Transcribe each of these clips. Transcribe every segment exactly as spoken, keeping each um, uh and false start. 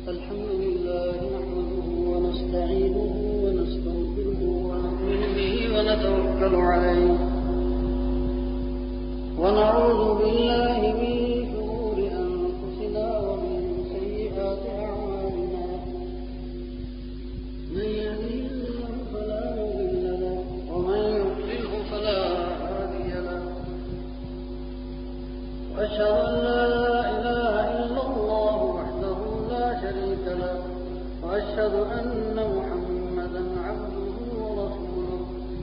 الحمد لله نحمده ونستعينه ونستغفره ونؤمن به ونتوكل عليه ونعوذ بالله من شرور أنفسنا ومن سيئات أعمالنا من يهده الله فلا مضل له ومن يضلله فلا هادي له وأشهد أن لا إله إلا الله وحده لا شريك له وأشهد أن محمدا عبده ورسوله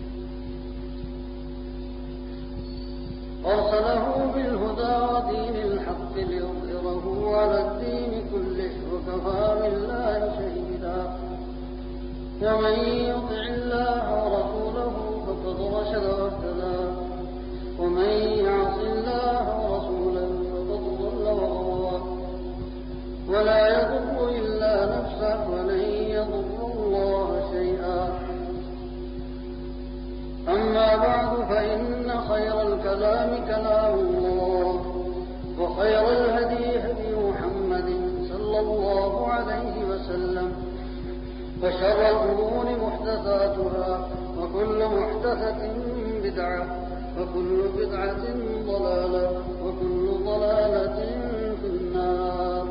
أرسله بالهدى ودين الحق ليظهره على الدين كله وكفى بالله شهيدا ومن يطع الله ورسوله فقد رشد واهتدى ومن يعص الله ورسوله فقد ضل وغوى ولا يضر إلا نفسه ولن يضر الله شيئا أما بعد فإن خير الكلام كلام الله وخير الهدي هدي محمد صلى الله عليه وسلم وشر الأمور محدثاتها وكل محدثة بدعة وكل بدعة ضلالة وكل ضلالة في النار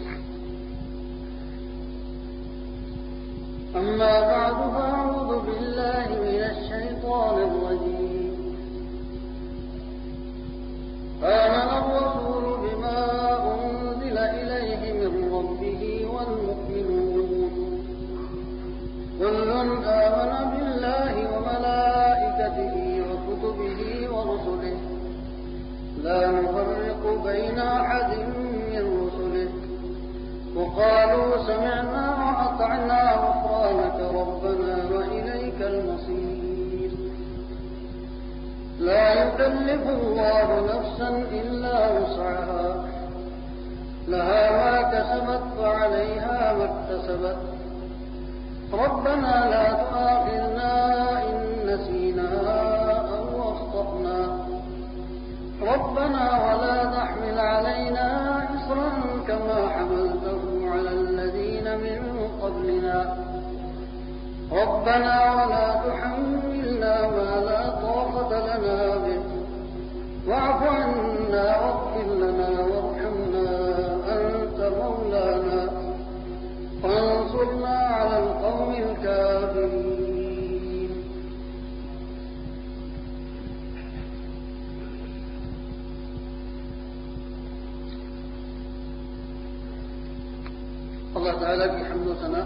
أما بعد فأعوذ بالله من الشيطان الرجيم آمن الرسول بما أنزل إليه من ربه والمؤمنون كل آمن بالله وملائكته وكتبه ورسله لا نفرق بين أحد من رسله وقالوا سمعنا وأطعنا غفرانك ربنا وإليك المصير لا يكلف الله نفسا إلا وسعها لها ما كسبت وعليها ما اكتسبت ربنا لا تؤاخذنا إن نسينا أو أخطأنا ربنا ولا تحمل علينا إصرا كما حملته على الذين من قبلنا ربنا ولا تحملنا ما لا طاقة لنا به واعف عنا واغفر لنا وارحمنا أنت مولانا فانصرنا على القوم الكافرين. اللہ تعالیٰ کی حمد و ثنا،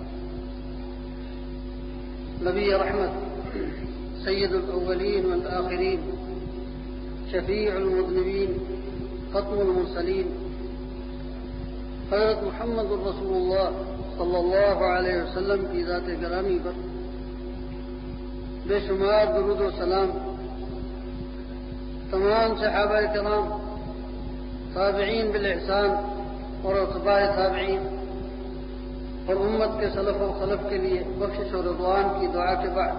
نبی رحمت سید الاولین والآخرین شفیع المذنبین ختم المرسلین حضرت محمد الرسول اللہ صلی اللہ علیہ وسلم کی ذات گرامی پر بے شمار درود و سلام، تمام صحابہ کرام، تابعین بالاحسان اور اتباع تابعین اور امت کے سلف و خلف کے لیے بخشش و رضوان کی دعا کے بعد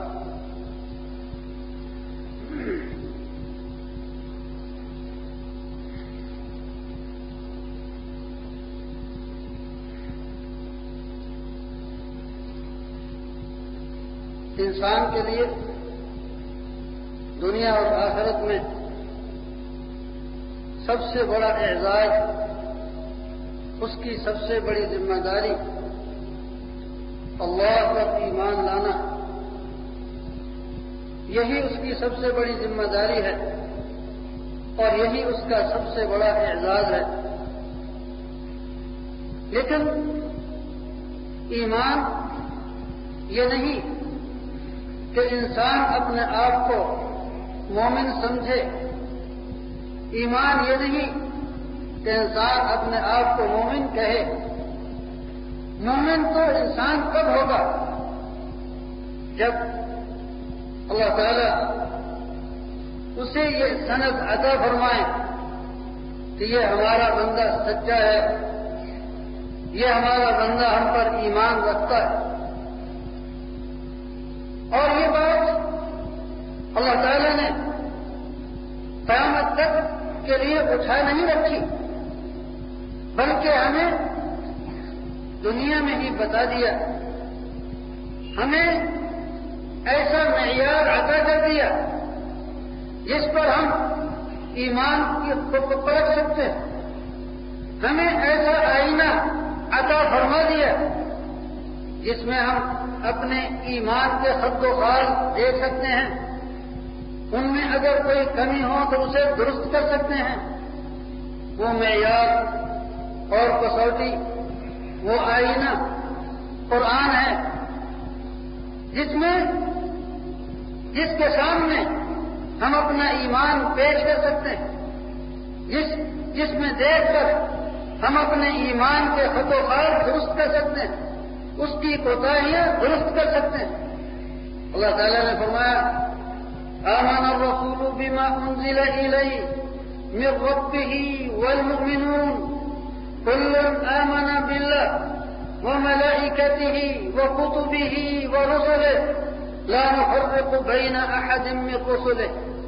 انسان کے لیے دنیا اور آخرت میں سب سے بڑا اعزاز، اس کی سب سے بڑی ذمہ داری اللہ پر ایمان لانا، یہی اس کی سب سے بڑی ذمہ داری ہے اور یہی اس کا سب سے بڑا اعزاز ہے. لیکن ایمان یہ نہیں کہ انسان اپنے آپ کو مومن سمجھے، ایمان یہ نہیں کہ انسان اپنے آپ کو مومن کہے. مومن تو انسان کب ہوگا؟ جب اللہ تعالی اسے یہ سند عطا فرمائے کہ یہ ہمارا بندہ سچا ہے، یہ ہمارا بندہ ہم پر ایمان رکھتا ہے. اور یہ بات اللہ تعالی نے قیامت تک کے لیے اٹھا نہیں رکھی، بلکہ ہمیں دنیا میں ہی بتا دیا، ہمیں ایسا معیار عطا کر دیا جس پر ہم ایمان کو پرکھ سکتے ہیں، ہمیں ایسا آئینہ عطا فرما دیا جس میں ہم اپنے ایمان کے خط و خال دیکھ سکتے ہیں، ان میں اگر کوئی کمی ہو تو اسے درست کر سکتے ہیں۔ وہ معیار اور کسوٹی، وہ آئینہ قرآن ہے، جس میں جس کے سامنے ہم اپنا ایمان پیش کر سکتے ہیں، جس جس میں دیکھ کر ہم اپنے ایمان کے خط و خال درست کر سکتے ہیں، اس کی کوتاہیاں درست کر سکتے ہیں۔ اللہ تعالیٰ نے فرمایا آمن الرسول بما انزل الیہ من ربہ والمؤمنون كل آمن بالله وملائكته وكتبه ورسله لا نفرق بين أحد من رسله۔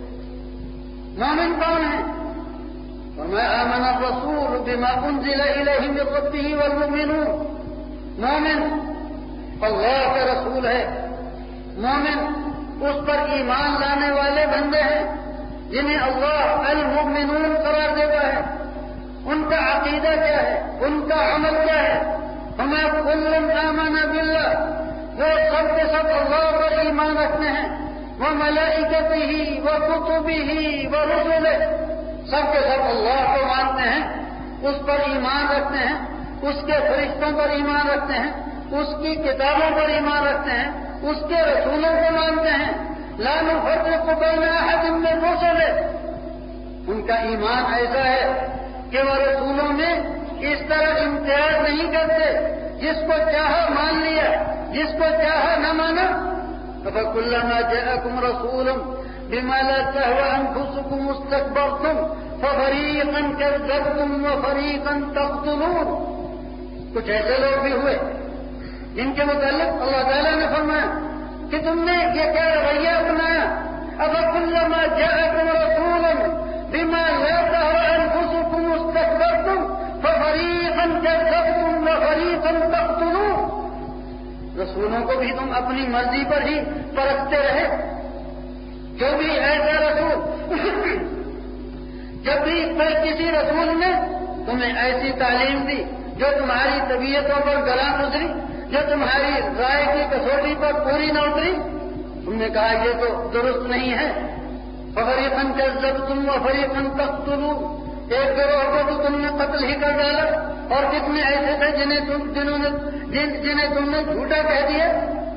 مومن کون ہے؟ فرمایا آمن الرسول بما انزل الیہ من ربہ والمؤمنون، مومن اللہ کا رسول ہے، مومن اس پر ایمان لانے والے بندے ہیں جنہیں اللہ المؤمنون قرار دیتا ہے۔ ان کا عقیدہ کیا ہے، ان کا عمل کیا ہے؟ ہمیں کل آمن باللہ، وہ سب کے سب اللہ پر ایمان رکھتے ہیں، وہ ملائکتہ وہ کتبہ وہ رسلہ، سب کے سب اللہ کو مانتے ہیں، اس پر ایمان رکھتے ہیں، اس کے فرشتوں پر ایمان رکھتے ہیں، اس کی کتابوں پر ایمان رکھتے ہیں، اس کے رسولوں کو مانتے ہیں۔ لا نفرق بین احد من رسلہ، ان کا ایمان ایسا ہے کہ وہ رسولوں میں اس طرح امتیاز نہیں کرتے، جس کو چاہا مان لیا، جس کو چاہا نہ مانا۔ فَكُلَّمَا جَاءَكُمْ رَسُولٌ بِمَا لَا تَهْوَىٰ أَنفُسُكُمُ اسْتَكْبَرْتُمْ فَفَرِيقًا كَذَّبْتُمْ وَفَرِيقًا تَقْتُلُونَ۔ کچھ ایسے لوگ بھی ہوئے جن کے متعلق اللہ تعالیٰ نے فرمایا کہ تم نے یہ کیا رویہ اپنایا، أَفَكُلَّمَا جَاءَكُمْ رَسُولٌ بِمَا لَا تَهْوَىٰ أَنفُسُكُمُ اسْتَكْبَرْتُمْ فَفَرِيقًا كَذَّبْتُمْ وَفَرِيقًا تَقْتُلُونَ۔ رسولوں کو بھی تم اپنی مرضی پر ہی پرکھتے رہے۔ جو بھی ایسا رسول جب بھی کوئی کسی رسول نے تمہیں ایسی تعلیم دی جو تمہاری طبیعتوں پر گلا گزری، جو تمہاری رائے کی کسوٹی پر پوری نہ اتری، تم نے کہا یہ تو درست نہیں ہے۔ فَفَرِيقًا كَذَّبْتُمْ وَفَرِيقًا تَقْتُلُونَ، ایک گروہ کو تو تم نے قتل ہی کر ڈالا، اور کتنے ایسے تھے جنہیں تم جنہوں نے جن جنہیں تم نے جھوٹا کہہ دیا۔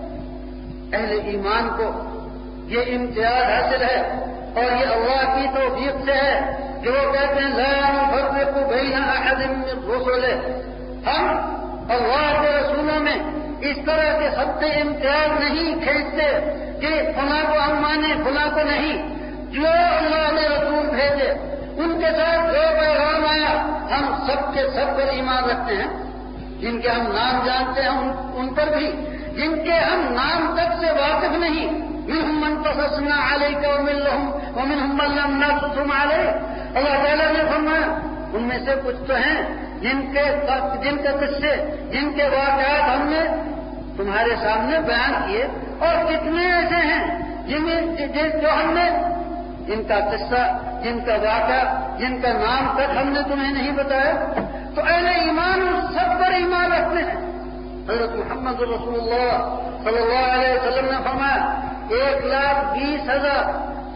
اہل ایمان کو یہ امتیاز حاصل ہے، اور یہ اللہ کی توفیق سے ہے کہ وہ کہتے ہیں لا نفرق بین احد من رسلہ، ہم اللہ کے رسولوں میں اس طرح کے سب سے امتیاز نہیں کھینچتے کہ فلاں کو ہم مانیں فلاں کو نہیں۔ جو اللہ نے رسول بھیجے ان کے ساتھ جو پیغام آیا ہم سب کے سب پر ایمان رکھتے ہیں، جن کے ہم نام جانتے ہیں ان, ان پر بھی، جن کے ہم نام تک سے واقف نہیں، منہم من قصصنا علیک ومنہم ومنہم من لم نقصص علیک۔ اللہ تعالیٰ نے فرمایا ان میں سے کچھ تو ہیں جن کے جن کے قصے، جن کے واقعات ہم نے تمہارے سامنے بیان کیے، اور کتنے ایسے ہیں جن جو ہم نے جن کا قصہ، جن کا واقعہ، جن کا نام تک ہم نے تمہیں نہیں بتایا۔ تو اہل ایمان ان سب پر ایمان رکھتے ہیں۔ حضرت محمد رسول اللہ صلی اللہ علیہ وسلم نے فرمایا ایک لاکھ بیس ہزار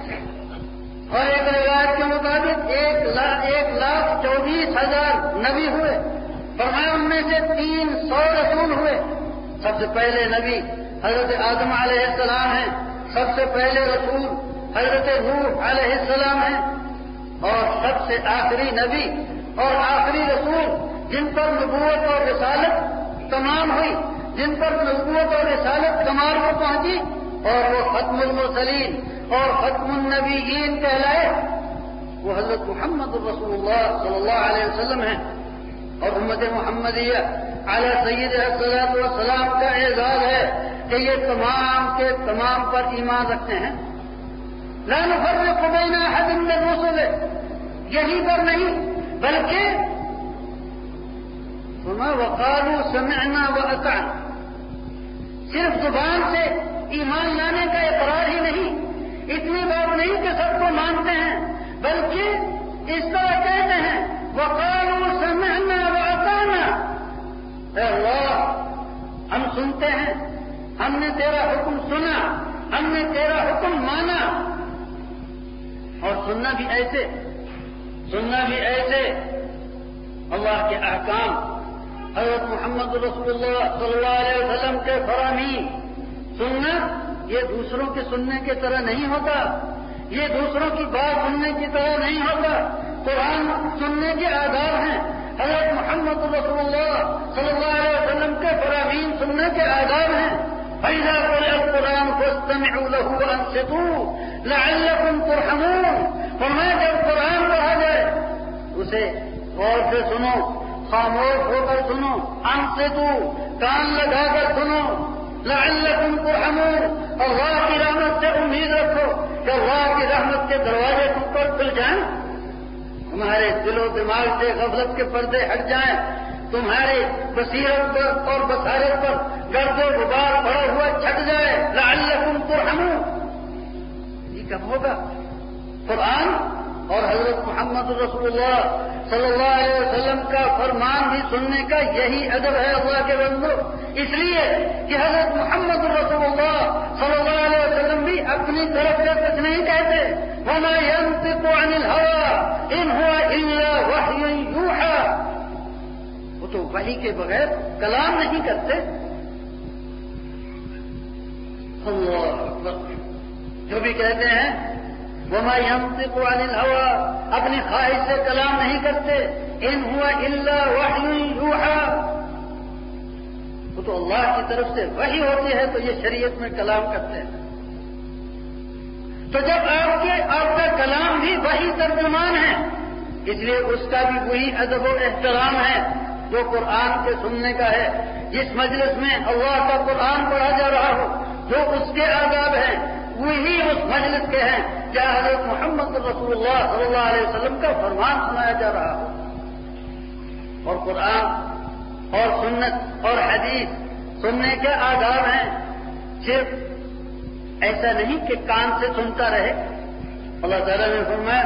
اور ایک روایت کے مطابق ایک لاکھ ایک لاکھ چوبیس ہزار نبی ہوئے۔ فرمایا ان میں سے تین سو رسول ہوئے۔ سب سے پہلے نبی حضرت آدم علیہ السلام ہیں، سب سے پہلے رسول حضرت نوح علیہ السلام ہیں، اور سب سے آخری نبی اور آخری رسول جن پر نبوت اور رسالت تمام ہوئی، جن پر نبوت اور رسالت کمال کو پہنچی، اور وہ ختم المرسلین اور ختم النبیین کہلائے، وہ حضرت محمد رسول اللہ صلی اللہ علیہ وسلم ہیں۔ اور امت محمدیہ علی سیدہ الصلاۃ والسلام کا اعزاز ہے کہ یہ تمام کے تمام پر ایمان رکھتے ہیں۔ لا نفرق بین احد من رسلہ، یہی پر نہیں بلکہ فرمایا وقالوا سمعنا واطعنا، صرف زبان سے ایمان لانے کا اقرار ہی نہیں، اتنی بات نہیں کہ سب کو مانتے ہیں، بلکہ اس طرح کہتے ہیں وقالوا سمعنا واطعنا، اے اللہ ہم سنتے ہیں، ہم نے تیرا حکم سنا، ہم نے تیرا حکم مانا، اور سننا بھی ایسے سننا بھی ایسے اللہ کے احکام، حضرت محمد رسول اللہ صلی اللہ علیہ وسلم کے فرامین سننا یہ دوسروں کے سننے کی طرح نہیں ہوتا، یہ دوسروں کی بات سننے کی طرح نہیں ہوتا، قرآن سننے کے آداب ہیں، حضرت محمد رسول اللہ صلی اللہ علیہ وسلم کے فرامین سننے کے آداب ہیں۔ فَإِذَا قُرِئَ الْقُرْآنُ فَاسْتَمِعُوا لَهُ وَأَنصِتُوا لَعَلَّكُمْ تُرْحَمُونَ، فرمایا جب قرآن پڑھا جائے اسے غور سے سنو، خاموش ہو کر سنو، انصتوا کان لگا کر سنو، لعلکم ترحمون اللہ کی رحمت سے امید رکھو کہ اللہ کی رحمت کے دروازے تم پر کھل جائیں، تمہارے دل و دماغ سے غفلت کے پردے ہٹ جائیں، تمہاری بصیرت پر اور بصارت پر گرد و غبار پڑا ہوا چھٹ جائے، لعلکم ترحمون۔ یہ کب ہوگا؟ قرآن اور حضرت محمد رسول اللہ صلی اللہ علیہ وسلم کا فرمان بھی سننے کا یہی ادب ہے اللہ کے بندو، اس لیے کہ حضرت محمد رسول اللہ صلی اللہ علیہ وسلم بھی اپنی طرف سے کچھ نہیں کہتے، وَمَا يَنطِقُ عَنِ الْهَوَىٰ إِنْ هُوَ إِلَّا وَحْيٌ يُوحَىٰ، وہ تو وحی کے بغیر کلام نہیں کرتے۔ اللہ اکبر، جو بھی کہتے ہیں وَمَا يَنطِقُ عَنِ الْهَوَىٰ، اپنی خواہش سے کلام نہیں کرتے، إِنْ هُوَ إِلَّا وَحْيٌ يُوحَىٰ، وہ تو اللہ کی طرف سے وحی ہوتی ہے تو یہ شریعت میں کلام کرتے ہیں۔ تو جب آپ کے آپ کا کلام بھی وحی ترجمان ہے، اس لیے اس کا بھی وہی ادب و احترام ہے جو قرآن کے سننے کا ہے۔ جس مجلس میں اللہ کا قرآن پڑھا جا رہا ہو، جو اس کے آداب ہیں وہی اس مجلس کے ہیں جہاں حضرت محمد رسول اللہ صلی اللہ علیہ وسلم کا فرمان سنایا جا رہا ہو۔ اور قرآن اور سنت اور حدیث سننے کے آداب ہیں، صرف ایسا نہیں کہ کان سے سنتا رہے۔ اللہ تعالیٰ نے فرمایا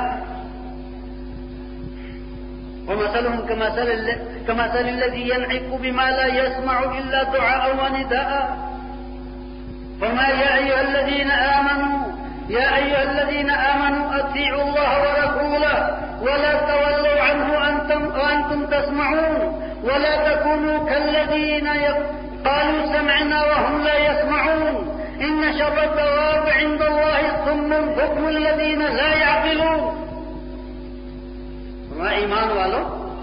وَمَثَلُهُمْ كَمَثَلِ الَّذِي يَنْعِقُ بِمَا لَا يَسْمَعُ إِلَّا دُعَاءً وَنِدَاءً، فرمایا یا ایھا الذین آمنوا یا ایھا الذین آمنوا اطیعوا اللہ ورسولہ ولا تولوا عنہ وانتم تسمعون ولا تكونوا كالذین قالوا سمعنا وهم لا يسمعون ان شر الدواب عند الله الصم البكم الذین لا يعقلون۔ فرمایا ایمان والو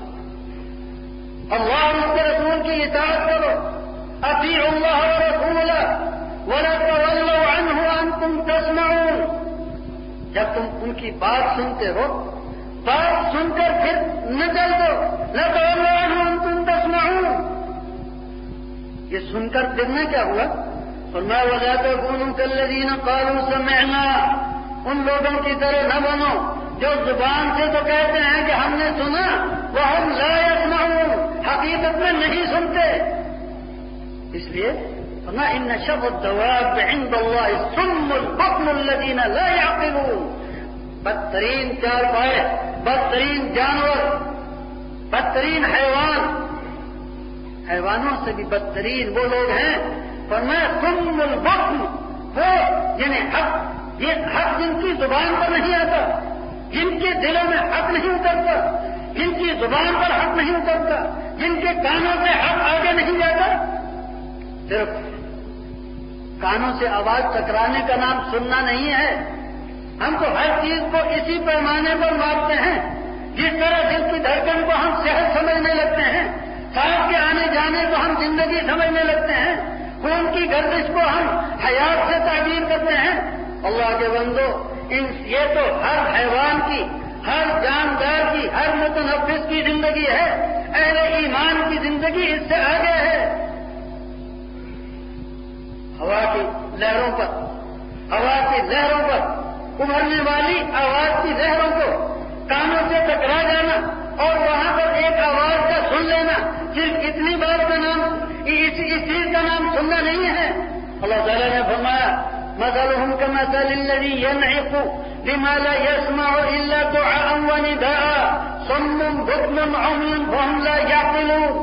اللہ اور اس کے رسول کی اطاعت کرو، اطیعوا اللہ ورسولہ وَلَا تَوَلَّوْا عَنْهُ وَأَنْتُمْ تَسْمَعُونَ، جب تم ان کی بات سنتے ہو، بات سن کر پھر نہ چل دو، لَا تَوَلَّوْا عَنْهُ وَأَنْتُمْ تَسْمَعُونَ، یہ سن کر پھر نہ کیا ہوا؟ فرمایا وَلَا تَكُونُوا كَالَّذِينَ قَالُوا سَمِعْنَا، ان لوگوں کی طرح نہ بنو جو زبان سے تو کہتے ہیں کہ ہم نے سنا، وَهُمْ لَا يَسْمَعُونَ، حقیقت میں نہیں سنتے۔ اس لیے فما ان شر الدواب عند الله الصم البكم الذين لا يعقلون، بدترین چار پائے، بدترین جانور، بدترین حیوان، حیوانوں سے بھی بدترین وہ لوگ ہیں فرمایا صم البكم، وہ جنہیں حق یہ حق جن کی زبان پر نہیں آتا، جن کے دلوں میں حق نہیں اترتا، جن کی زبان پر حق نہیں اترتا، جن کے کانوں سے حق آگے نہیں جاتا، صرف کانوں سے آواز ٹکرانے کا نام سننا نہیں ہے۔ ہم تو ہر چیز کو اسی پیمانے پر ماپتے ہیں، جس طرح دل کی دھڑکن کو ہم صحت سمجھنے لگتے ہیں، سانس کے آنے جانے کو ہم زندگی سمجھنے لگتے ہیں، خون کی گردش کو ہم حیات سے تعبیر کرتے ہیں۔ اللہ کے بندو، ان یہ تو ہر حیوان کی، ہر جاندار کی، ہر متنفس کی زندگی ہے، اہل ایمان کی زندگی اس سے آگے ہے۔ ہوا کی لہروں پر، ہوا کی لہروں پر ابھرنے والی آواز کی لہروں کو کانوں سے ٹکرا جانا اور وہاں پر ایک آواز کا سن لینا صرف اتنی بات کا نام اس چیز کا نام سننا نہیں ہے. اللہ تعالیٰ نے فرمایا مثلهم كمثل الذي ينعق بما لا يسمع الا دعاء ونداء صم بكم عمي فهم لا يعقلون.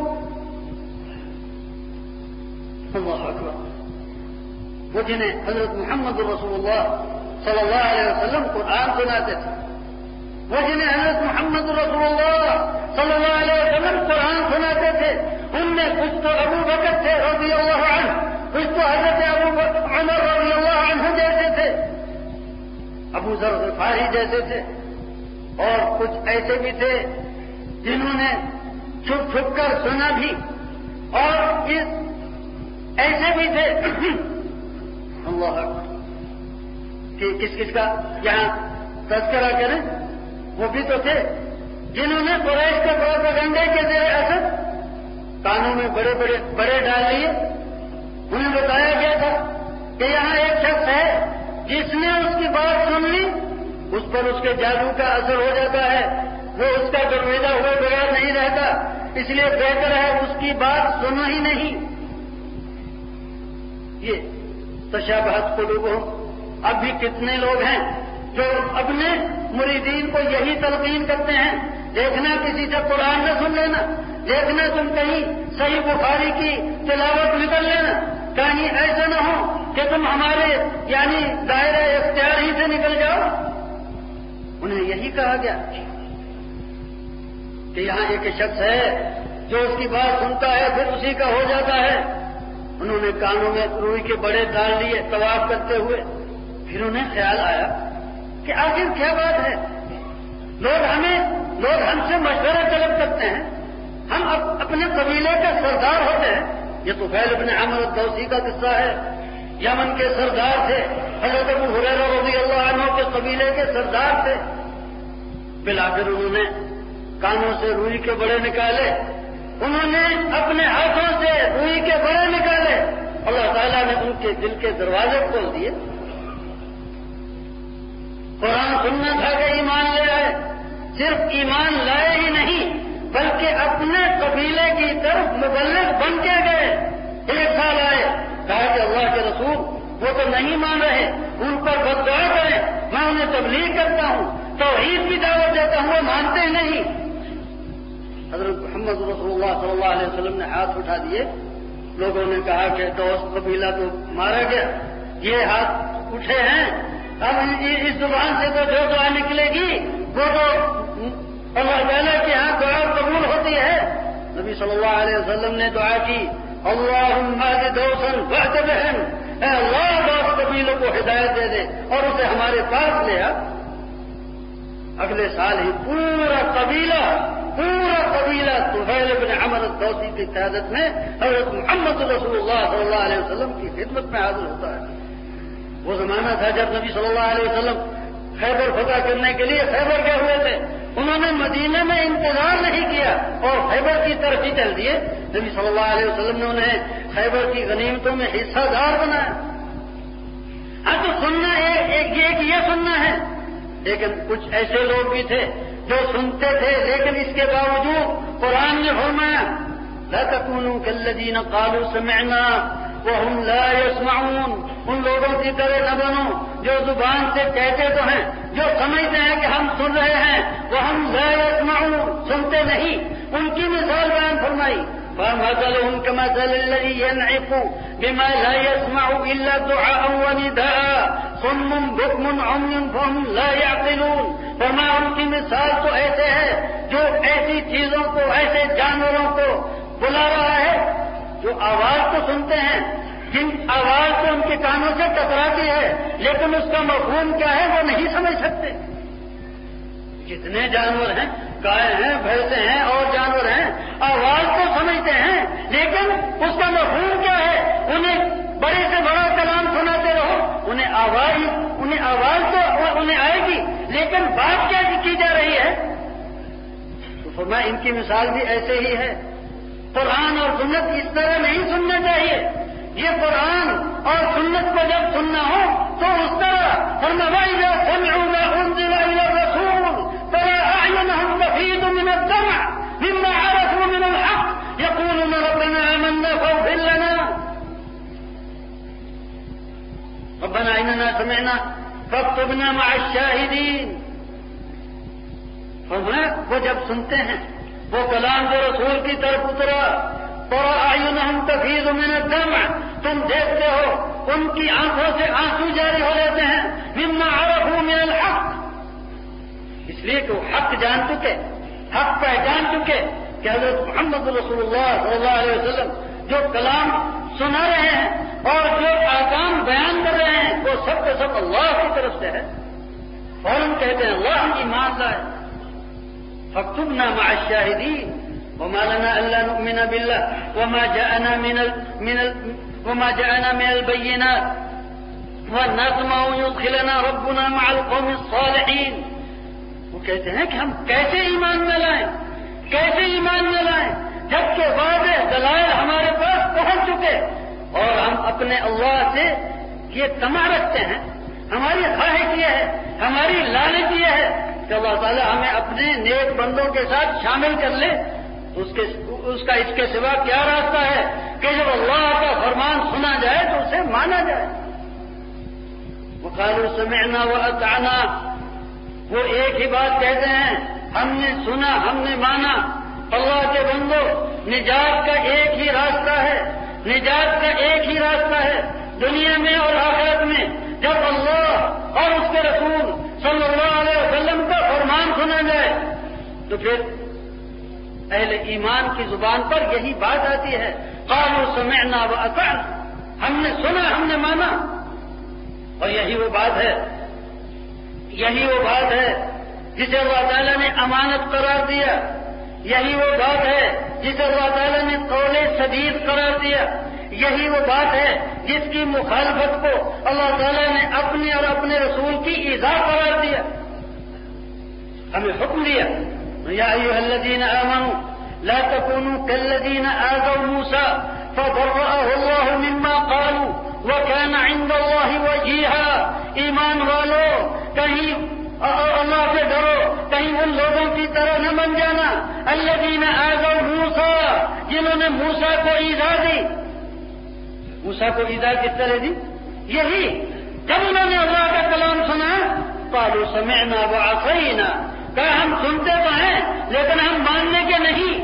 اللہ اکبر. وہ جنہیں حضرت محمد رسول اللہ صلی اللہ علیہ وسلم قرآن سناتے تھے، وہ جنہیں حضرت محمد رسول اللہ صلی اللہ علیہ وسلم قرآن سناتے تھے، ان میں کچھ تو ابو بکر تھے رضی اللہ عنہ، کچھ تو حضرت ابو عمر رضی اللہ عنہ جیسے تھے، ابو ذر غفاری جیسے تھے، اور کچھ ایسے بھی تھے جنہوں نے چھپ چھپ کر سنا بھی، اور ایسے بھی تھے اللہ اکبر کہ کس کس کا یہاں تذکرہ کریں. وہ بھی تو تھے جنہوں نے قریش کے پروپیگنڈے کے زیر اثر کانوں میں بڑے بڑے بڑے ڈال لیے. انہیں بتایا گیا تھا کہ یہاں ایک شخص ہے جس نے اس کی بات سن لی اس پر اس کے جادو کا اثر ہو جاتا ہے، وہ اس کا درویزہ ہوئے بغیر نہیں رہتا، اس لیے بہتر ہے اس کی بات سنو ہی نہیں. یہ تشابہت قلوبہم. اب بھی کتنے لوگ ہیں جو اپنے مریدین کو یہی تلقین کرتے ہیں، دیکھنا کسی سے قرآن نہ سن لینا، دیکھنا تم کہیں صحیح بخاری کی تلاوت نکل لینا، کہیں ایسا نہ ہو کہ تم ہمارے یعنی دائرہ اختیار ہی سے نکل جاؤ. انہیں یہی کہا گیا کہ یہاں ایک شخص ہے جو اس کی بات سنتا ہے پھر اسی کا ہو جاتا ہے. انہوں نے کانوں میں روئی کے بڑے ڈال لیے طواف کرتے ہوئے. پھر انہیں خیال آیا کہ آخر کیا بات ہے، لوگ ہمیں لوگ ہم سے مشورہ طلب کرتے ہیں، ہم اپنے قبیلے کا سردار ہوتے ہیں. یہ تو طفیل بن عمرو الدوسی کا قصہ ہے. یمن کے سردار تھے، حضرت ابو ہریرہ رضی اللہ عنہ کے قبیلے کے سردار تھے. بلا کر انہوں نے کانوں سے روئی کے بڑے نکالے، انہوں نے اپنے ہاتھوں سے روئی کے بڑے نکالے. اللہ تعالیٰ نے ان کے دل کے دروازے کھول دیے. قرآن سننا تھا کہ ایمان لے آئے، صرف ایمان لائے ہی نہیں بلکہ اپنے قبیلے کی طرف مبلغ بن کے گئے. ایک سال آئے، کہا کہ اللہ کے رسول وہ تو نہیں مان رہے، ان پر بد دعا کریں، میں انہیں تبلیغ کرتا ہوں، توحید کی دعوت دیتا ہوں، وہ مانتے ہی نہیں. حضرت محمد رسول اللہ صلی اللہ علیہ وسلم نے ہاتھ اٹھا دیے. لوگوں نے کہا کہ دوست قبیلہ تو مارا گیا، یہ ہاتھ اٹھے ہیں، اب اس زبان سے تو جو دعا نکلے گی وہ تو اللہ تعالیٰ کے ہاں دعا قبول ہوتی ہے. نبی صلی اللہ علیہ وسلم نے دعا کی، اللہم اہد دوسن واہدبہم، اے اللہ دوست قبیلوں کو ہدایت دے دے اور اسے ہمارے پاس لے آ. اگلے سال ہی پورا قبیلہ پورا قبیلہ طفیل بن عمرو الدوسی کی قیادت میں حضرت محمد رسول اللہ صلی اللہ علیہ وسلم کی خدمت میں حاضر ہوتا ہے. وہ زمانہ تھا جب نبی صلی اللہ علیہ وسلم خیبر فتح کرنے کے لیے خیبر گئے ہوئے تھے. انہوں نے مدینے میں انتظار نہیں کیا اور خیبر کی طرف ہی چل دیے. نبی صلی اللہ علیہ وسلم نے انہیں خیبر کی غنیمتوں میں حصہ دار بنایا. ہاں تو سننا ایک ایک ایک یہ سننا ہے، لیکن کچھ ایسے لوگ بھی تھے جو سنتے تھے لیکن اس کے باوجود قرآن نے فرمایا لا تکونوا کالذین قالوا سمعنا وهم لا يسمعون. ان لوگوں کی طرح نہ بنو جو زبان سے کہتے تو ہیں، جو سمجھتے ہیں کہ ہم سن رہے ہیں، وہ ہم لا يسمعون، سنتے نہیں. ان کی مثال بیان فرمائی، فَمَثَلُهُمْ كَمَثَلِ الَّذِي يَنْعِقُ بِمَا لَا يَسْمَعُ إِلَّا دُعَاءً وَنِدَاءً صُمٌّ بُكْمٌ عُمْيٌ فَهُمْ لَا يَعْقِلُونَ. فرمایا ان کی مثال تو ایسے ہے جو ایسی چیزوں کو، ایسے جانوروں کو بلا رہا ہے جو آواز تو سنتے ہیں، جن آواز تو ان کے کانوں سے ٹکراتی ہے لیکن اس کا مفہوم کیا ہے وہ نہیں سمجھ سکتے. جتنے جانور ہیں، گائے ہیں، بھینسیں ہیں اور جانور ہیں، آواز تو سمجھتے ہیں لیکن اس کا مفہوم کیا ہے. انہیں بڑے سے بڑا کلام سناتے رہو، انہیں آواز انہیں آواز تو انہیں آئے گی لیکن بات کیا کی جا رہی ہے. تو فرمایا ان کی مثال بھی ایسے ہی ہے. قرآن اور سنت اس طرح نہیں سننا چاہیے. یہ قرآن اور سنت کو جب سننا ہو تو اس طرح فرمایا اذا سمعوا ما انزل الى الرسول ترى اعينهم تفيض من الدمع مما عرفوا من الحق يقولون ربنا آمنا فاغفر لنا ربنا إننا سمعنا فاكتبنا مع الشاهدين. فرمایا وہ جب سنتے ہیں وہ کلام جو رسول کی طرف اترا ترى أعينهم تفيض من الدمع تم دیکھتے ہو ان کی آنکھوں سے آنسو جاری ہو جاتے ہیں مما عرفوا من الحق، اس لیے کہ وہ حق جان چکے، حق پہچان چکے کہ حضرت محمد رسول اللہ صلی اللہ علیہ وسلم جو کلام سنا رہے ہیں اور جو احکام بیان کر رہے ہیں وہ سب کے سب اللہ کی طرف سے ہے. فوراً کہتے ہیں اللہ ایمان لائے فاکتبنا مع الشاہدین وما لنا الا نؤمن بالله وما جاءنا من ال من ال وما جاءنا من البينات ونطمع يدخلنا ربنا مع القوم الصالحين. وہ کہتے ہیں کہ ہم کیسے ایمان میں لائیں، کیسے ایمان میں لائیں جبکہ واضح دلائل ہمارے پاس پہنچ چکے اور ہم اپنے اللہ سے یہ طمع رکھتے ہیں، ہماری خواہش یہ ہے، ہماری لالچ یہ ہے کہ اللہ تعالیٰ ہمیں اپنے نیک بندوں کے ساتھ شامل کر لے. اس کے اس کا اس کے سوا کیا راستہ ہے کہ جب اللہ کا فرمان سنا جائے تو اسے مانا جائے. وقالوا سمعنا واطعنا، وہ ایک ہی بات کہتے ہیں ہم نے سنا ہم نے مانا. اللہ کے بندوں نجات کا ایک ہی راستہ ہے، نجات کا ایک ہی راستہ ہے دنیا میں اور آخرت میں. جب اللہ اور اس کے رسول صلی اللہ علیہ وسلم کا فرمان سنا جائے تو پھر اہل ایمان کی زبان پر یہی بات آتی ہے قالوا سمعنا واطعنا، ہم نے سنا ہم نے مانا. اور یہی وہ بات ہے یہی وہ بات ہے جسے اللہ تعالیٰ نے امانت قرار دیا، یہی وہ بات ہے جسے اللہ تعالیٰ نے قول سدید قرار دیا، یہی وہ بات ہے جس کی مخالفت کو اللہ تعالیٰ نے اپنے اور اپنے رسول کی ایذا قرار دیا. ہمیں حکم دیا یا ایھا الذین آمنوا لا تکونوا کالذین آذوا موسیٰ فبرأہ اللہ مما قالوا وکان عند اللہ وجیہا. ایمان والو کہیں اللہ سے ڈرو، کہیں ان لوگوں کی طرح نہ بن جانا الذین آذوا موسیٰ جنہوں نے موسیٰ کو ایذا دی. موسیٰ کو ایذا کس طرح دی؟ یہی جب انہوں نے اللہ کا کلام سنا قالوا سمعنا وعصینا، کہا ہم سنتے تو ہیں لیکن ہم ماننے کے نہیں.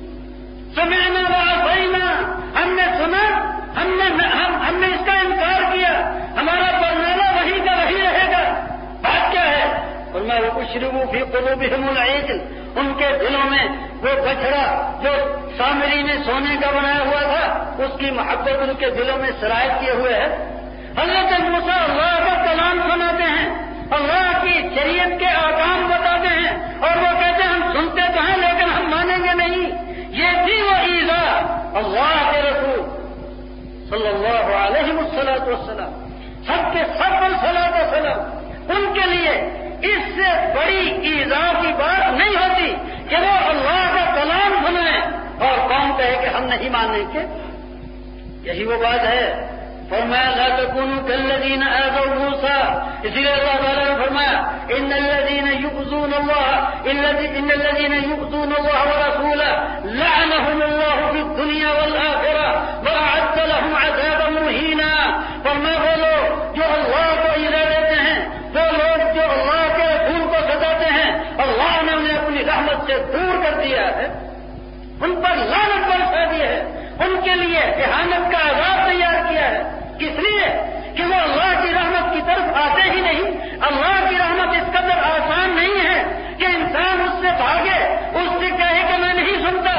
سمعنا وعصینا، ہم نے سنا ہم نے ہم, ہم نے اس کا انکار کیا، ہمارا برنامہ وہی کا وہی رہے گا. بات کیا ہے؟ فرمایا واشربوا فی قلوبہم العجل، ان کے دلوں میں وہ بچڑا جو سامری میں سونے کا بنایا ہوا تھا اس کی محبت ان کے دلوں میں سرایت کیے ہوئے ہے. حضرت موسیٰ اللہ کا کلام سناتے ہیں، اللہ کی شریعت کے احکام بتاتے ہیں اور وہ کہتے ہیں ہم سنتے تو ہیں لیکن ہم مانیں گے نہیں. یہ تھی وہ ایذا اللہ کے رسول صلی اللہ علیہ وسلم سب کے سب صلاۃ وسلام ان کے لیے اس سے بڑی ایذا کی بات نہیں ہوتی کہ وہ اللہ کا کلام سنیں اور قوم کہے کہ ہم نہیں مانیں گے. یہی وہ بات ہے. فرمایا لا تکونوا کالذین آذوا موسیٰ، اسی لیے اللہ تعالیٰ نے فرمایا ان الذین یؤذون اللہ ان الذین یؤذون اللہ ورسولہ لعنهم اللہ فی الدنیا والآخرہ واعد لهم عذابا مہینا. فرمایا وہ لوگ جو اللہ کو ایذا دیتے ہیں، وہ لوگ جو اللہ کے رسول کو ستاتے ہیں، اللہ نے انہیں اپنی رحمت سے دور کر دیا ہے، ان پر لعنت برسا دی ہے، ان کے لیے اہانت کا عذاب تیار کیا ہے. کس لیے کہ وہ اللہ کی رحمت کی طرف آتے ہی نہیں. اللہ کی رحمت اس قدر آسان نہیں ہے کہ انسان اس سے بھاگے، اس سے کہے کہ میں نہیں سنتا.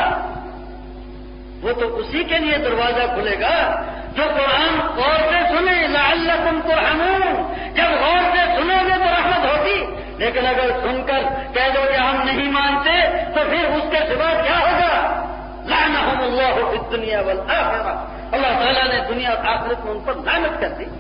وہ تو اسی کے لیے دروازہ کھلے گا جو قرآن غور سے سنے لعلکم ترحمون. جب غور سے سنو گے تو رحمت ہوگی، لیکن اگر سن کر کہہ دو کہ ہم نہیں مانتے تو پھر اس کے سوا کیا ہوگا؟ لعنہم اللہ فی الدنیا والآخرہ، اللہ تعالیٰ نے دنیا اور آخرت میں ان پر لعنت کر دی.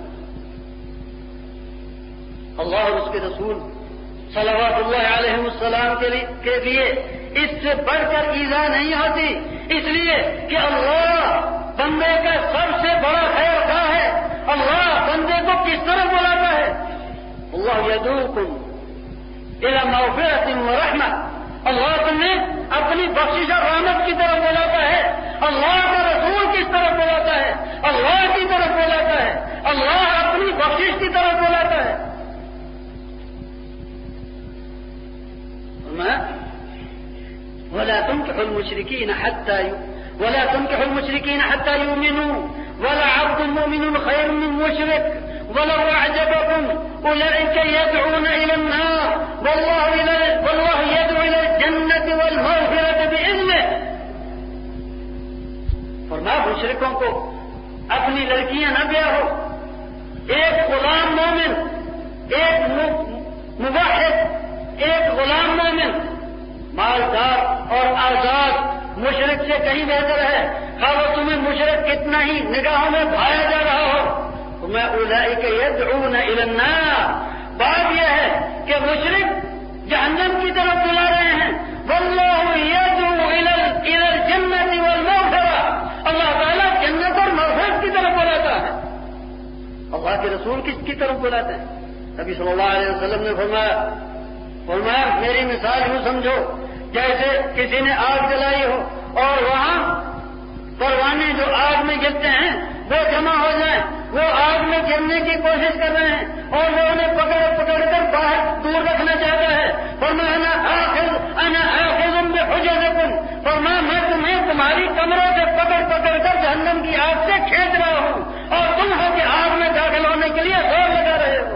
اللہ اور اس کے رسول صلوات اللہ علیہ السلام کے لیے اس سے بڑھ کر ایذا نہیں ہوتی، اس لیے کہ اللہ بندے کا سب سے بڑا خیر خواہ ہے. اللہ بندے کو کس طرح بلاتا ہے؟ اللہ یدعوکم الی مغفرۃ ورحمۃ، اللہ تمہیں اپنی بخشش اور رحمت کی طرف بلاتا ہے، اللہ کا رسول کس طرف بلاتا ہے؟ اللہ کی طرف بلاتا ہے، اللہ اپنی بخشش کی طرف بلاتا ہے۔ ولا تنكحوا المشركين حتى ولا تنكحوا المشركين حتى يؤمنوا ولا عبد مؤمن خير من مشرك ولو أعجبكم أولئك يدعون إلى النار والله والله يدعو إلى الجنة والمغفرة بإذنه۔ فرمایا مشرکوں کو اپنی لڑکیاں نہ بیاہ ہو، ایک غلام مومن، ایک موحد، ایک غلام مومن مالدار اور آزاد مشرک سے کہیں بہتر ہے، خواہ وہ تمہیں مشرک کتنا ہی نگاہوں میں بھایا جا رہا ہو۔ میں اولئک یدعون الی النار، بات یہ ہے کہ مشرک جہنم کی طرف بلا رہے ہیں، واللہ یدعو الی الجنۃ والمغفرہ، اللہ تعالیٰ جنت اور مغفرت کی طرف بلاتا ہے۔ اللہ کے رسول کس کی طرف بلاتے ہیں؟ نبی صلی اللہ علیہ وسلم نے فرمایا فرمایا میری مثال یوں سمجھو جیسے کسی نے آگ جلائی ہو اور وہاں پروانے جو آگ میں گرتے ہیں وہ جمع ہو جائیں، وہ آگ میں گرنے کی کوشش کر رہے ہیں اور وہ انہیں پکڑ پکڑ کر باہر دور رکھنا چاہتا ہے۔ فرمایا انا آخذ انا آخذ بحجزکم، فرمایا میں تمہیں تمہاری کمروں سے پکڑ پکڑ کر جہنم کی آگ سے کھینچ رہا ہوں اور تم ہو کہ آگ میں داخل ہونے کے لیے زور لگا رہے ہو۔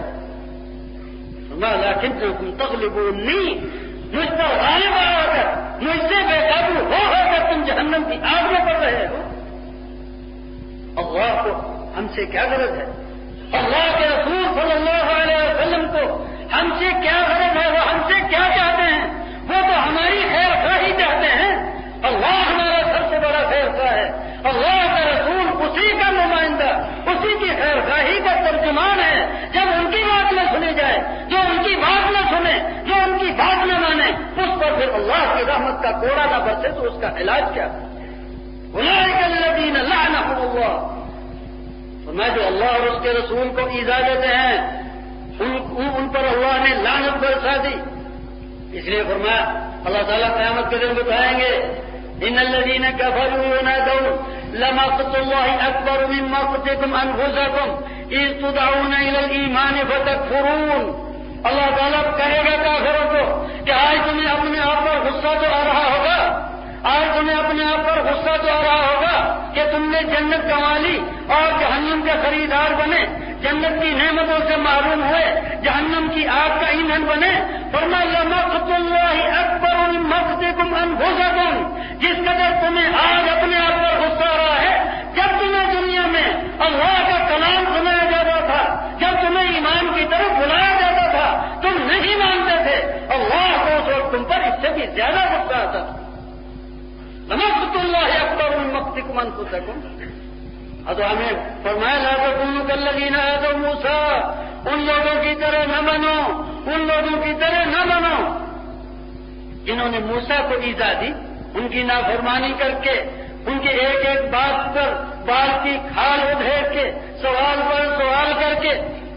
لیکنکم تغلبونی، مجھ پر غالب آ کر مجھ سے بے قابو ہو کر تم جہنم کی آگ میں پڑ رہے ہو۔ اللہ کو ہم سے کیا غرض ہے؟ اللہ کے رسول صلی اللہ علیہ وسلم کو ہم سے کیا غرض ہے؟ وہ ہم سے کیا چاہتے ہیں؟ وہ تو ہماری خیر خواہی چاہتے ہیں۔ اللہ ہمارا سب سے بڑا خیر خواہ ہے، اللہ کا رسول اسی کا نمائندہ، اسی کی خیر خواہی کا ترجمان ہے۔ جب ان کی بات نہ سنی جائے، جو ان کی بات نہ سنے، جو ان کی بات نہ مانے، اس پر پھر اللہ کی رحمت کا کوڑا نہ برسے تو اس کا علاج کیا؟ اولئک الذین لعنهم اللہ، فرمایا جو اللہ اور اس کے رسول کو ایذا دیتے ہیں ان, ان پر اللہ نے لعنت برسا دی۔ اس لیے فرمایا اللہ تعالیٰ قیامت کے دن بتائیں گے ان الذین کفروا ینادون لمقت اللہ اکبر من مقتکم انفسکم اذ تدعون الی الایمان فتکفرون۔ اللہ تعالیٰ کہے گا کافروں کو کہ آج تمہیں اپنے آپ پر غصہ تو آ رہا ہوگا، آج تمہیں اپنے آپ پر غصہ تو آ رہا ہوگا کہ تم نے جنت کما لی اور جہنم کے خریدار بنے، جنت کی نعمتوں سے معروم ہوئے، جہنم کی آگ کا ایندھن بنے۔ فرمایا لمقت اللہ اکبر من مقتکم انفسکم، جس قدر تمہیں آج اپنے آپ پر غصہ آ رہا ہے، جب تمہیں دنیا میں اللہ کا کلام سنایا جاتا تھا، جب تمہیں ایمان کی طرف بلایا جاتا تھا، تم نہیں مانتے تھے، اللہ کو اس وقت تم پر اس سے بھی زیادہ غصہ آتا تھا۔ لمقت اللہ اکبر من مقتکم انفسکم، تو ہمیں فرمایا لا تکونوا کالذین آذوا موسیٰ، ان لوگوں کی طرح نہ بنو، ان لوگوں کی طرح نہ بنو جنہوں نے موسیٰ کو ایذا دی، ان کی نافرمانی کر کے، ان کے ایک ایک بات پر بال کی کھال ادھیر کے، سوال پر سوال کر کے۔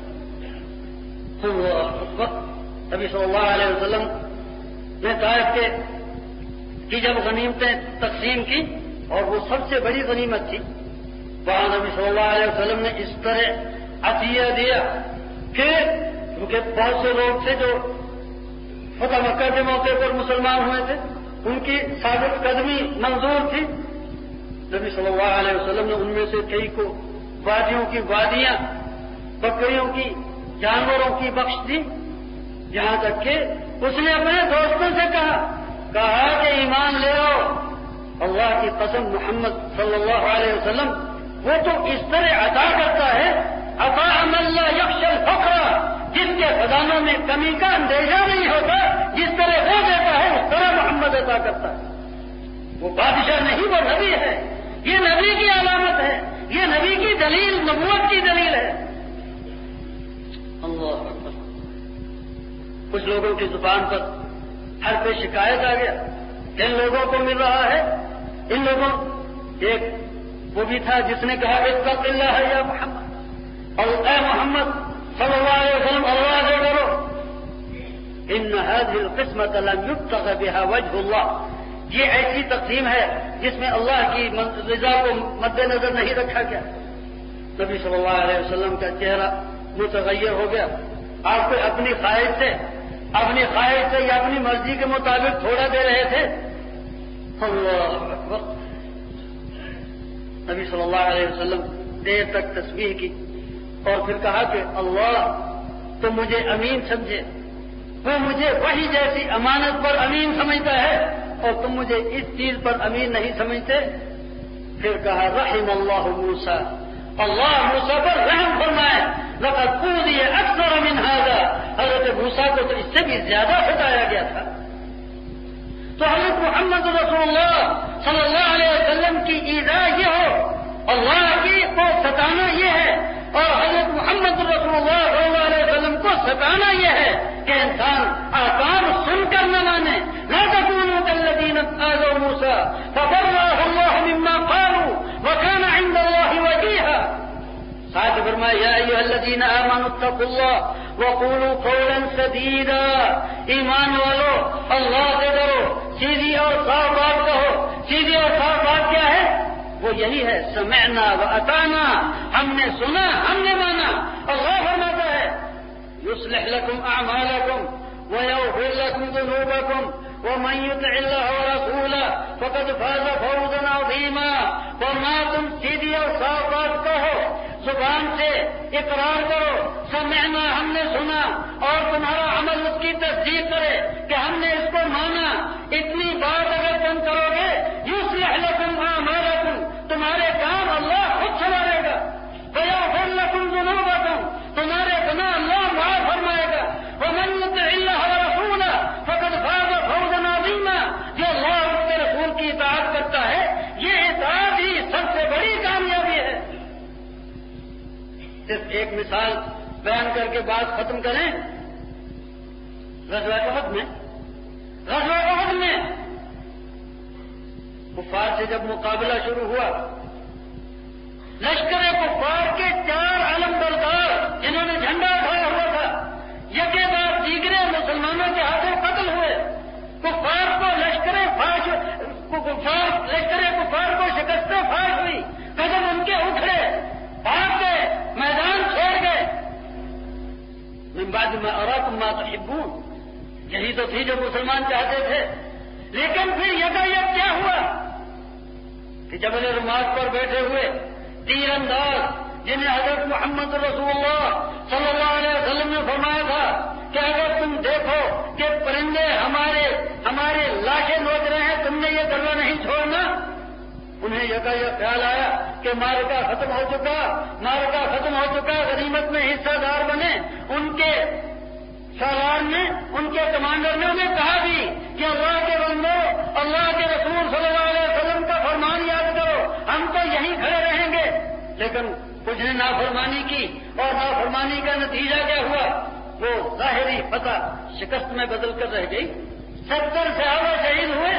نبی صلی اللہ علیہ وسلم نے طائف کے کی جب غنیمتیں تقسیم کی اور وہ سب سے بڑی غنیمت تھی، وہاں نبی صلی اللہ علیہ وسلم نے اس طرح عطیہ دیا کہ کیونکہ بہت سے لوگ تھے جو فتح مکہ کے موقع پر مسلمان ہوئے تھے، ان کی ثابت قدمی منظور تھی۔ نبی صلی اللہ علیہ وسلم نے ان میں سے کئی کو وادیوں کی وادیاں، بکریوں کی، جانوروں کی بخش دی، یہاں تک کہ اس نے اپنے دوستوں سے کہا کہا کہ ایمان لے آؤ، اللہ کی قسم محمد صلی اللہ علیہ وسلم وہ تو اس طرح عطا کرتا ہے، عطا من لا یخشی الفقر، جس کے خزانوں میں کمی کا اندیشہ نہیں ہوتا، جس طرح وہ دیتا ہے اس طرح محمد عطا کرتا ہے۔ وہ بادشاہ نہیں، وہ نبی ہے، یہ نبی کی علامت ہے، یہ نبی کی دلیل، نبوت کی دلیل ہے۔ اللہ اکبر۔ کچھ لوگوں کی زبان پر ہر پہ شکایت آ گیا، ان لوگوں کو مل رہا ہے، ان لوگوں ایک وہ بھی تھا جس نے کہا اتق اللہ یا محمد، اور اے محمد صلی اللہ علیہ وسلم اللہ سے ڈرو، ان هذه القسمة لم يبتغ بها وجه اللہ، یہ ایسی تقسیم ہے جس میں اللہ کی رضا کو مد نظر نہیں رکھا گیا. نبی صلی اللہ علیہ وسلم کا چہرہ متغیر ہو گیا. آپ کو اپنی خواہش سے اپنی خواہش سے یا اپنی مرضی کے مطابق تھوڑا دے رہے تھے. اللہ اکبر. نبی صلی اللہ علیہ وسلم دیر تک تسبیح کی اور پھر کہا کہ اللہ تو مجھے امین سمجھے, وہ مجھے وحی جیسی امانت پر امین سمجھتا ہے اور تم مجھے اس چیز پر امین نہیں سمجھتے. پھر کہا رحم اللہ موسیٰ, اللہ موسیٰ پر رحم فرمائے. لقد اوذی اکثر من ھذا, حضرت موسیٰ کو تو اس سے بھی زیادہ ستایا گیا تھا. تو حضرت محمد رسول اللہ صلی اللہ علیہ وسلم کی ایذا یہ ہو, اللہ کی کو ستانا یہ ہے, اور حضرت محمد رسول اللہ صلی اللہ علیہ وسلم کو ستانا یہ ہے کہ انسان آکام سن کر نہ مانے. لا تكونوا كالذين آذوا موسى فبرأه الله مما قالوا وكان عند الله وجيها. ساتھ فرمایا یا ایھا الذین آمنوا اتقوا اللہ وقولوا قولا سدیدا, ایمان والو اللہ سے ڈرو, سیدھی اور صاف بات کہو. سیدھی اور صاف بات کیا ہے؟ وہ یہی ہے سمعنا واطعنا, ہم نے سنا ہم نے مانا. اللہ فرماتا ہے یصلح لکم اعمالکم ویغفر لکم ذنوبکم ومن یطع اللہ ورسولہ فقد فاز فوزا عظیما. فرمایا تم سیدھی اور صاف بات کہو, زبان سے اقرار کرو سمعنا ہم نے سنا, اور تمہارا عمل اس کی تصدیق کرے کہ ہم نے اس کو مانا. اتنی بات اگر تم کرو گے یصلح لکم اعمالکم, تمہارے کام اللہ خود سنوارے گا. ویغفر لکم ذنوبکم, تمہارے گناہ اللہ معاف فرمائے گا. ومن یطع اللہ ورسولہ فقد فاز فوزا عظیما, جو اللہ اور اس کے رسول کی اطاعت کرتا ہے یہ اطاعت ہی سب سے بڑی کامیابی ہے. صرف ایک مثال بیان کر کے بات ختم کریں. غزوہ احد میں غزوہ احد میں کفار سے جب مقابلہ شروع ہوا, لشکر کفار کے چار علم بردار جنہوں نے جھنڈا اٹھایا ہوا تھا یکے بعد دیگرے مسلمانوں کے ہاتھوں قتل ہوئے. کفار کو لشکر فاش کفار لشکر کفار کو شکست فاش ہوئی, قدم ان کے اکھڑے, بھاگ گئے, میدان چھوڑ گئے. من بعد ما اراکم ما تحبون, یہی تو تھی جو مسلمان چاہتے تھے. لیکن پھر یکایک کیا ہوا کہ جبل رماد پر بیٹھے ہوئے تیر انداز جنہیں حضرت محمد رسول اللہ صلی اللہ علیہ وسلم نے فرمایا تھا کہ اگر تم دیکھو کہ پرندے ہمارے ہمارے لاشیں نوچ رہے ہیں, تم نے یہ دریا نہیں چھوڑنا. انہیں یکایک خیال آیا کہ مارکا ختم ہو چکا مارکا ختم ہو چکا غنیمت میں حصہ دار بنے. ان کے سالار نے, ان کے کمانڈر نے انہیں کہا بھی کہ اللہ کے بندو, اللہ کے رسول صلی اللہ علیہ وسلم کا فرمان یاد کرو, ہم تو یہیں کھڑے رہیں گے. لیکن کچھ نے نافرمانی کی, اور نافرمانی کا نتیجہ کیا ہوا؟ وہ ظاہری فتح شکست میں بدل کر رہ گئی. ستر صحابہ شہید ہوئے.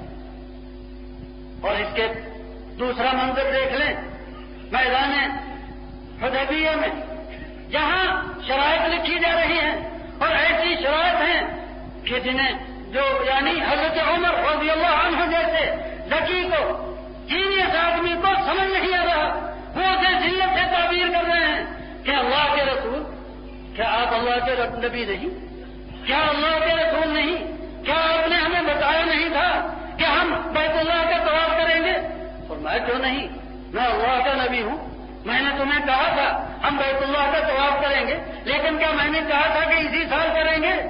اور اس کے دوسرا منظر دیکھ لیں, میدان حدیبیہ میں جہاں شرائط لکھی جا رہی ہیں, اور ایسی شرائط ہیں کہ جنہیں جو یعنی حضرت عمر رضی اللہ عنہ جیسے ذکی کو, جینیس آدمی کو سمجھ نہیں آ رہا. وہ اسے ذلت سے تعبیر کر رہے ہیں کہ اللہ کے رسول, کیا آپ اللہ کے نبی نہیں؟ کیا اللہ کے رسول نہیں؟ کیا آپ نے ہمیں بتایا نہیں تھا کہ ہم بیت اللہ کا طواف کریں گے؟ فرمایا کیوں نہیں, میں اللہ کا نبی ہوں, میں نے تمہیں کہا تھا ہم بیت اللہ کا طواف کریں گے, لیکن کیا میں نے کہا تھا کہ اسی سال کریں گے؟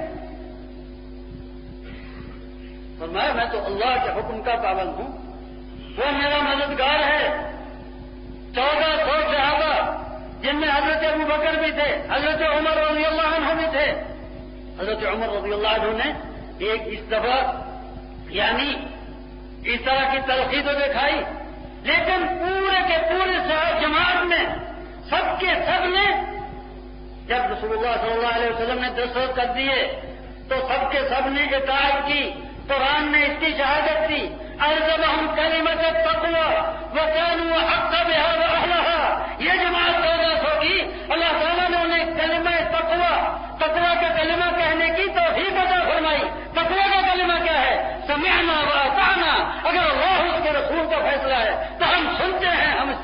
فرمایا میں تو اللہ کے حکم کا پابند ہوں, وہ میرا مددگار ہے. چودہ سو صحابہ جن میں حضرت ابو بکر بھی تھے, حضرت عمر رضی اللہ عنہ بھی تھے. حضرت عمر رضی اللہ عنہ نے ایک اس دفعہ یعنی اس طرح کی تلخی تو دکھائی, لیکن پورے کے پورے جماعت میں سب کے سب نے جب رسول اللہ صلی اللہ علیہ وسلم نے دستخط کر دیے تو سب کے سب نے اطاعت کی. قرآن نے اس کی شہادت دی, الزمہم کلمۃ التقوی وکانوا احق بها واہلها. یہ جماعت چودہ سو کی, اللہ تعالیٰ نے انہیں کلمہ تقوی, تقوی کا کلمہ کہنے کی توفیق عطا فرمائی. تقوی کا کلمہ کیا ہے؟ سمعنا واطعنا,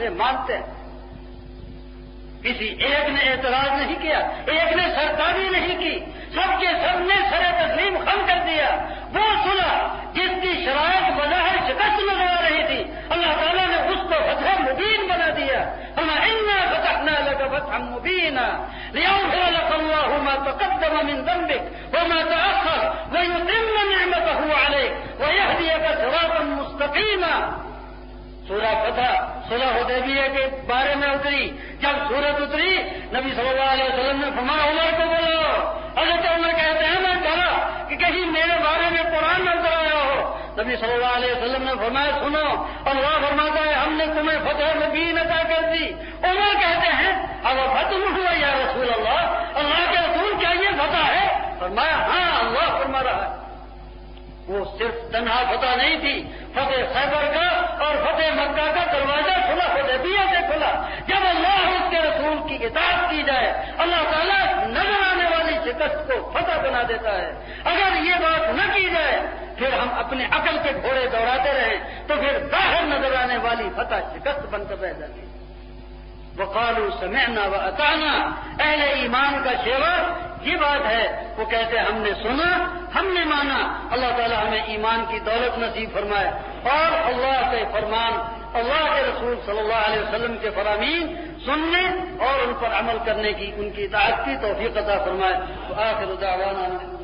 سے مانتے ہیں. کسی ایک نے اعتراض نہیں کیا, ایک نے سرداری نہیں کی, سب کے سب نے سر تسلیم خم کر دیا. وہ صلح جس کی شرائط بظاہر شکست نظر آ رہی تھی, اللہ تعالیٰ نے اس کو فتح مبین بنا دیا. ہمیں انا فتحنا لك فتحا مبینا لیغفر لك الله ما تقدم من ذنبك وما تأخر ويتم نعمته عليك ويهديك صراطا مستقيما. سورہ فتح صلح حدیبیہ کے بارے میں اتری. جب سورت اتری, نبی صلی اللہ علیہ وسلم نے فرمایا عمر کو بولو. حضرت عمر کہتے ہیں میں ڈرا کہ کہیں میرے بارے میں قرآن نہ اترایا ہو. نبی صلی اللہ علیہ وسلم نے فرمایا سنو, اللہ فرماتا ہے ہم نے تمہیں فتح مبین عطا کر دی. عمر کہتے ہیں اب فتح ہوا یا رسول اللہ, اللہ کے رسول کیا یہ فتح ہے؟ فرمایا ہاں, اللہ فرما رہا ہے. وہ صرف تنہا فتح نہیں تھی, فتح خیبر کا اور فتح مکہ کا دروازہ کھلا, حدیبیہ سے کھلا. جب اللہ اور اس کے رسول کی اطاعت کی جائے, اللہ تعالیٰ نظر آنے والی شکست کو فتح بنا دیتا ہے. اگر یہ بات نہ کی جائے, پھر ہم اپنے عقل کے گھوڑے دوڑاتے رہیں تو پھر باہر نظر آنے والی فتح شکست بن کر رہ جاتی ہے. وقالوا سمعنا واطعنا, اہل ایمان کا شیور یہ بات ہے, وہ کہتے ہم نے سنا, ہم نے مانا. اللہ تعالیٰ ہمیں ایمان کی دولت نصیب فرمائے اور اللہ کے فرمان, اللہ کے رسول صلی اللہ علیہ وسلم کے فرامین سننے اور ان پر عمل کرنے کی, ان کی اطاعت کی توفیق عطا فرمائے. آخر دعوانا